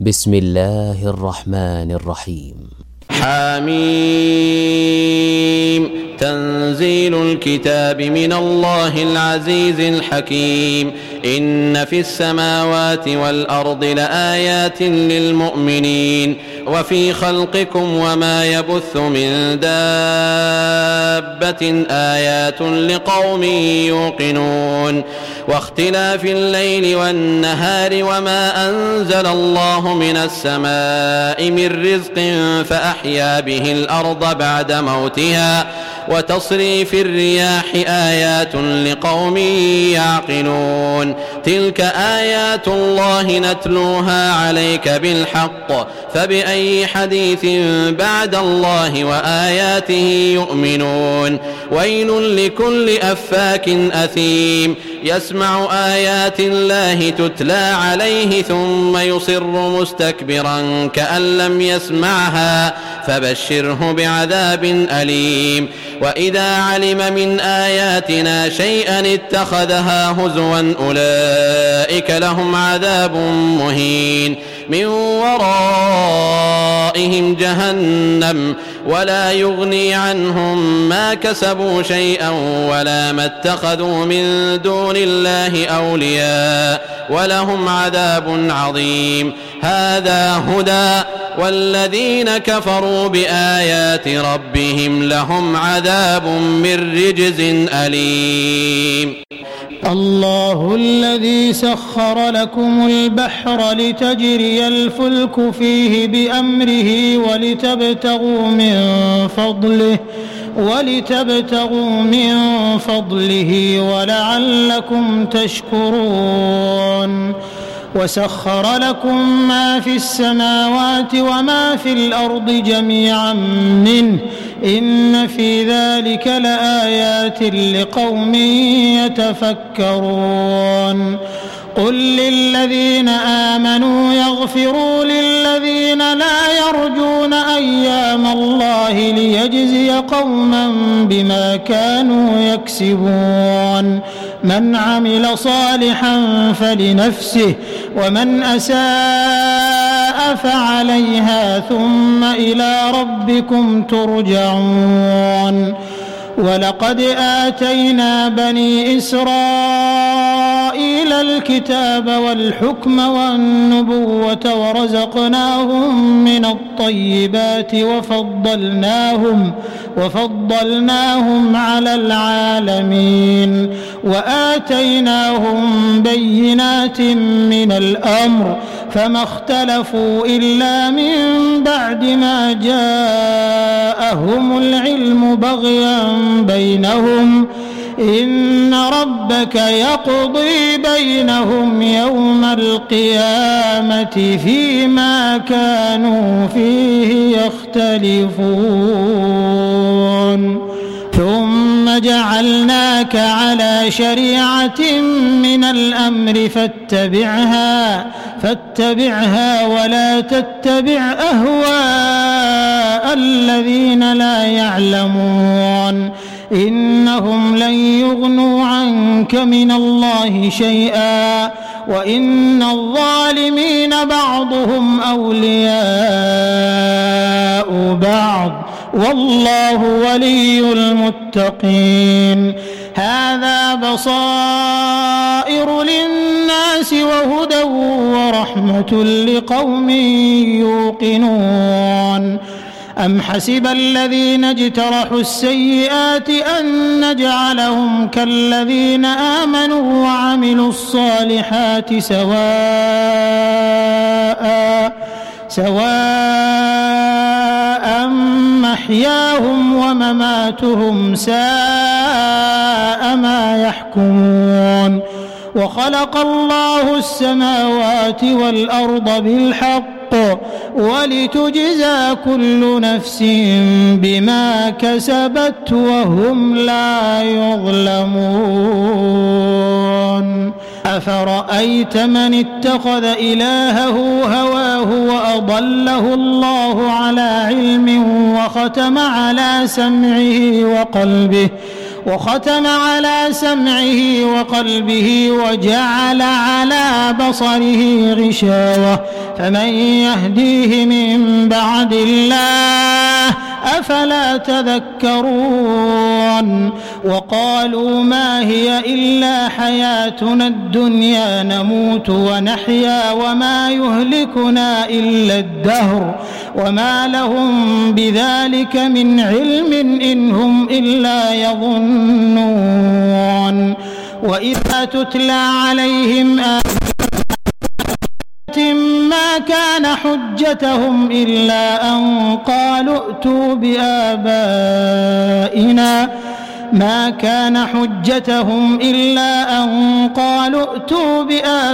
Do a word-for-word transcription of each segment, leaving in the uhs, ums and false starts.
بسم الله الرحمن الرحيم. حميم. تنزيل الكتاب من الله العزيز الحكيم. إن في السماوات والأرض لآيات للمؤمنين وفي خلقكم وما يبث من دابة آيات لقوم يوقنون. واختلاف الليل والنهار وما أنزل الله من السماء من رزق فأحيا به الأرض بعد موتها وتصريف الرياح آيات لقوم يعقلون. تلك آيات الله نتلوها عليك بالحق فبأي حديث بعد الله وآياته يؤمنون. ويل لكل أفاك أثيم يسمع آيات الله تتلى عليه ثم يصر مستكبرا كأن لم يسمعها فبشره بعذاب أليم. وإذا علم من آياتنا شيئا اتخذها هزوا أولئك لهم عذاب مهين من ورائهم جهنم ولا يغني عنهم ما كسبوا شيئا ولا ما اتخذوا من دون الله أولياء ولهم عذاب عظيم. هذا هدى والذين كفروا بآيات ربهم لهم عذاب من رجز أليم. الله الذي سخر لكم البحر لتجري الفلك فيه بأمره ولتبتغوا من فضله ولتبتغوا من فضله ولعلكم تشكرون. وسخر لكم ما في السماوات وما في الأرض جميعا منه إن في ذلك لآيات لقوم يتفكرون. قل للذين آمنوا يغفروا للذين لا يرجون أيام الله ليجزي قوما بما كانوا يكسبون. من عمل صالحا فلنفسه ومن أساء فعليها ثم إلى ربكم ترجعون. ولقد آتينا بني إسرائيل الكتاب والحكم والنبوة ورزقناهم من الطيبات وفضلناهم وفضلناهم على العالمين وآتيناهم بينات من الأمر فما اختلفوا إلا من بعد ما جاءهم العلم بغيا بينهم إن ربك يقضي بينهم يوم القيامة فيما كانوا فيه يختلفون. ثم جعلناك على شريعة من الأمر فاتبعها فاتبعها ولا تتبع أهواء الذين لا يعلمون إنهم لن يغنوا عنك من الله شيئا وإن الظالمين بعضهم أولياء بعض والله ولي المتقين. هذا بصائر للناس وهدى ورحمة لقوم يوقنون. أم حسب الذين اجترحوا السيئات أن نجعلهم كالذين آمنوا وعملوا الصالحات سواء سواء محياهم ومماتهم ساء ما يحكمون. وخلق الله السماوات والأرض بالحق ولتجزى كل نفس بما كسبت وهم لا يظلمون. أفرأيت من اتخذ إلهه هواه وأضله الله على علم وختم على سمعه وقلبه وختم على سمعه وقلبه وجعل على بصره غشاوة فمن يهديه من بعد الله أفلا تذكرون وقالوا ما هي إلا حياتنا الدنيا نموت ونحيا وما يهلكنا إلا الدهر وما لهم بذلك من علم إن هم إلا يظنون وإذا تتلى عليهم آيات ما كان حجتهم إلا أن قالوا ائتوا بآبائنا ما كان حجتهم إلا أن قالوا ائتوا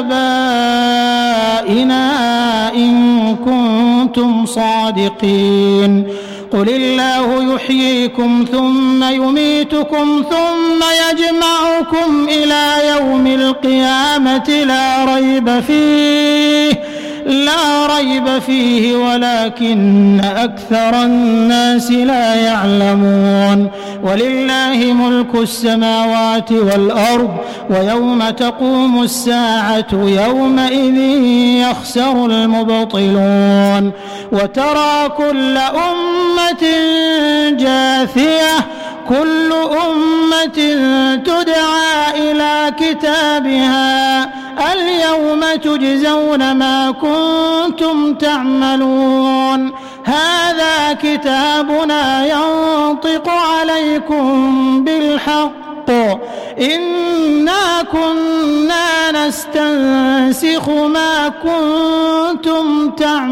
بآبائنا إن كنتم صادقين قل الله يحييكم ثم يميتكم ثم يجمعكم إلى يوم القيامة لا ريب فيه لا ريب فيه ولكن أكثر الناس لا يعلمون ولله ملك السماوات والأرض ويوم تقوم الساعة يومئذ يخسر المبطلون وترى كل أمة جاثية كل أمة تدعى إلى كتابها اليوم تجزون ما كنتم تعملون هذا كتابنا ينطق عليكم بالحق إنا كنا نستنسخ ما كنتم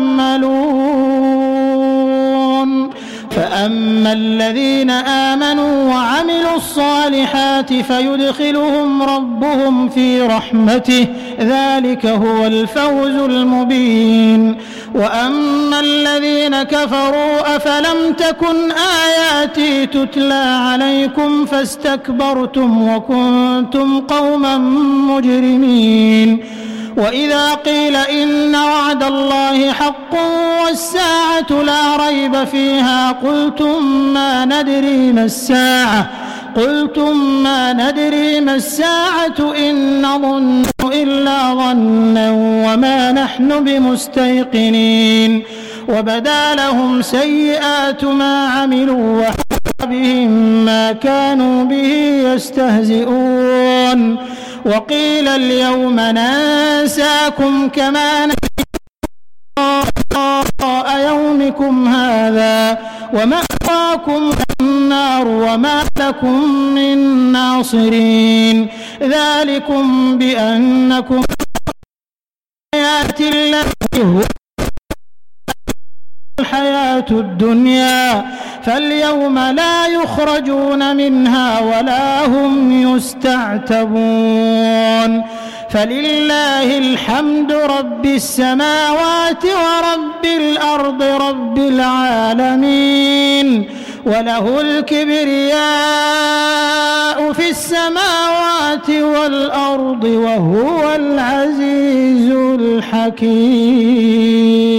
تعملون فأما الذين آمنوا وعملوا الصالحات فيدخلهم ربهم في رحمته ذلك هو الفوز المبين وأما الذين كفروا أفلم تكن آياتي تتلى عليكم فاستكبرتم وكنتم قوما مجرمين وإذا قيل إن وعد الله حق والساعة لا ريب فيها قلتم ما ندري ما الساعة قلتم ما ندري ما الساعة إن نظن إلا ظنا وما نحن بمستيقنين وبدا لهم سيئات ما عملوا وحاق بهم ما كانوا به يستهزئون وقيل اليوم ننساكم كما نسيتم يومكم هذا ومأواكم النار وما لكم من ناصرين ذلكم بأنكم آيات الله هو الحياة الدنيا فاليوم لا يخرجون منها ولا هم يستعتبون فلله الحمد رب السماوات ورب الأرض رب العالمين وله الكبرياء في السماوات والأرض وهو العزيز الحكيم.